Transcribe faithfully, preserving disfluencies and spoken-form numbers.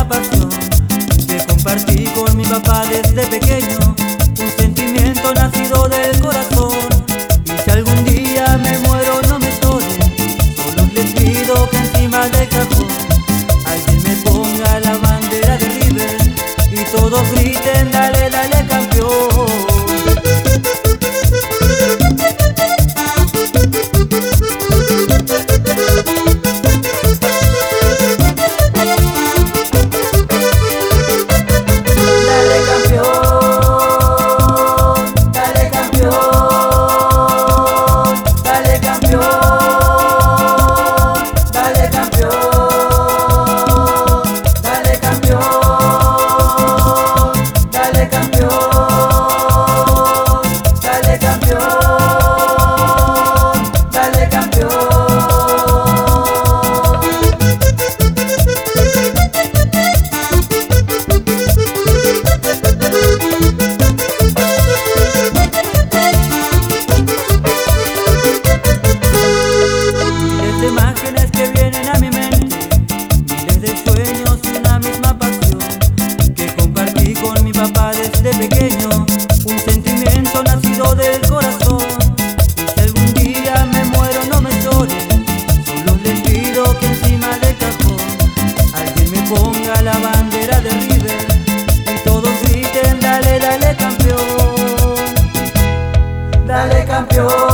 pasión que compartí con mi papá desde pequeño, un sentimiento nacido del corazón. Y si algún día me muero no me lloren, solo les pido que encima del cajón alguien me ponga la bandera de River y todos griten dale, dale campeón. Imágenes que vienen a mi mente, miles de sueños y una misma pasión que compartí con mi papá desde pequeño, un sentimiento nacido del corazón. Y si algún día me muero no me lloren, solo les pido que encima del cajón alguien me ponga la bandera de River y todos griten dale, dale campeón, dale campeón.